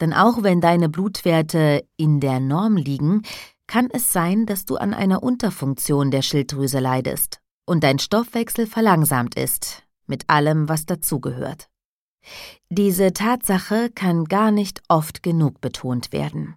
Denn auch wenn deine Blutwerte in der Norm liegen, kann es sein, dass du an einer Unterfunktion der Schilddrüse leidest und dein Stoffwechsel verlangsamt ist, mit allem, was dazugehört. Diese Tatsache kann gar nicht oft genug betont werden.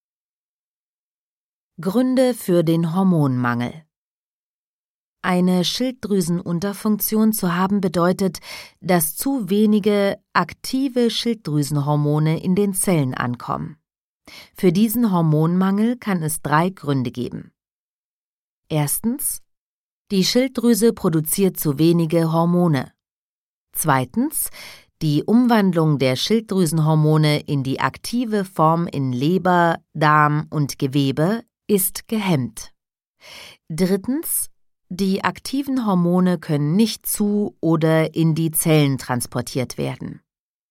Gründe für den Hormonmangel. Eine Schilddrüsenunterfunktion zu haben bedeutet, dass zu wenige aktive Schilddrüsenhormone in den Zellen ankommen. Für diesen Hormonmangel kann es 3 Gründe geben. Erstens: Die Schilddrüse produziert zu wenige Hormone. Zweitens: Die Umwandlung der Schilddrüsenhormone in die aktive Form in Leber, Darm und Gewebe ist gehemmt. Drittens: Die aktiven Hormone können nicht zu oder in die Zellen transportiert werden.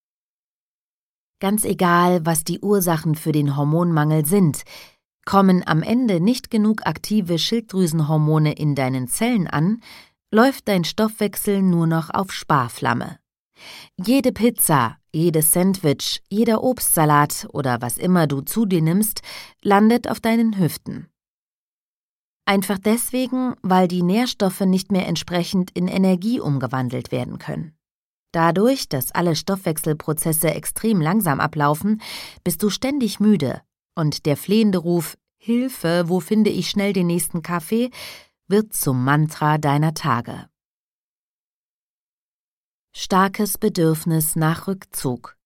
Ganz egal, was die Ursachen für den Hormonmangel sind, kommen am Ende nicht genug aktive Schilddrüsenhormone in deinen Zellen an, läuft dein Stoffwechsel nur noch auf Sparflamme. Jede Pizza, jedes Sandwich, jeder Obstsalat oder was immer du zu dir nimmst, landet auf deinen Hüften. Einfach deswegen, weil die Nährstoffe nicht mehr entsprechend in Energie umgewandelt werden können. Dadurch, dass alle Stoffwechselprozesse extrem langsam ablaufen, bist du ständig müde und der flehende Ruf »Hilfe, wo finde ich schnell den nächsten Kaffee?« wird zum Mantra deiner Tage. Starkes Bedürfnis nach Rückzug.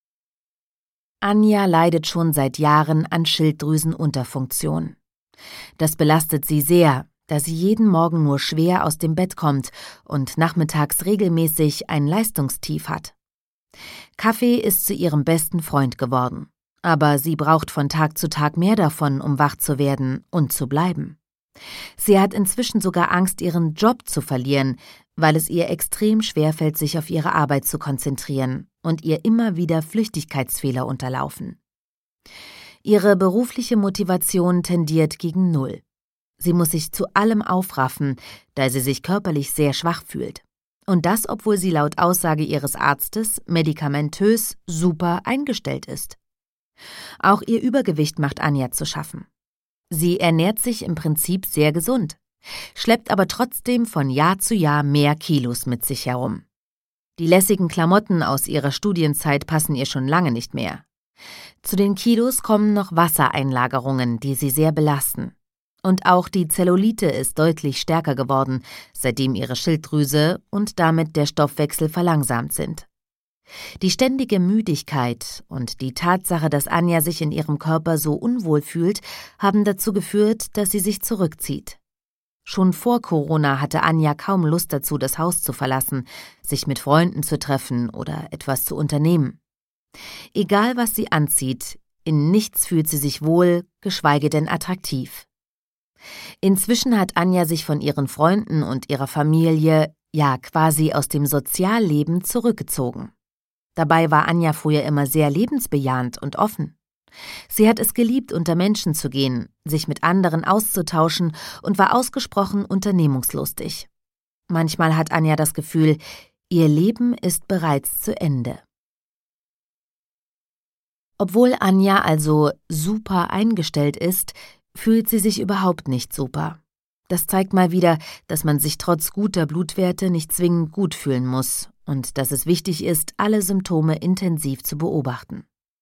Anja leidet schon seit Jahren an Schilddrüsenunterfunktion. Das belastet sie sehr, da sie jeden Morgen nur schwer aus dem Bett kommt und nachmittags regelmäßig ein Leistungstief hat. Kaffee ist zu ihrem besten Freund geworden, aber sie braucht von Tag zu Tag mehr davon, um wach zu werden und zu bleiben. Sie hat inzwischen sogar Angst, ihren Job zu verlieren, weil es ihr extrem schwerfällt, sich auf ihre Arbeit zu konzentrieren und ihr immer wieder Flüchtigkeitsfehler unterlaufen. Ihre berufliche Motivation tendiert gegen Null. Sie muss sich zu allem aufraffen, da sie sich körperlich sehr schwach fühlt. Und das, obwohl sie laut Aussage ihres Arztes medikamentös super eingestellt ist. Auch ihr Übergewicht macht Anja zu schaffen. Sie ernährt sich im Prinzip sehr gesund, schleppt aber trotzdem von Jahr zu Jahr mehr Kilos mit sich herum. Die lässigen Klamotten aus ihrer Studienzeit passen ihr schon lange nicht mehr. Zu den Kilos kommen noch Wassereinlagerungen, die sie sehr belasten. Und auch die Zellulite ist deutlich stärker geworden, seitdem ihre Schilddrüse und damit der Stoffwechsel verlangsamt sind. Die ständige Müdigkeit und die Tatsache, dass Anja sich in ihrem Körper so unwohl fühlt, haben dazu geführt, dass sie sich zurückzieht. Schon vor Corona hatte Anja kaum Lust dazu, das Haus zu verlassen, sich mit Freunden zu treffen oder etwas zu unternehmen. Egal, was sie anzieht, in nichts fühlt sie sich wohl, geschweige denn attraktiv. Inzwischen hat Anja sich von ihren Freunden und ihrer Familie, ja quasi aus dem Sozialleben, zurückgezogen. Dabei war Anja früher immer sehr lebensbejahend und offen. Sie hat es geliebt, unter Menschen zu gehen, sich mit anderen auszutauschen und war ausgesprochen unternehmungslustig. Manchmal hat Anja das Gefühl, ihr Leben ist bereits zu Ende. Obwohl Anja also super eingestellt ist, fühlt sie sich überhaupt nicht super. Das zeigt mal wieder, dass man sich trotz guter Blutwerte nicht zwingend gut fühlen muss und dass es wichtig ist, alle Symptome intensiv zu beobachten.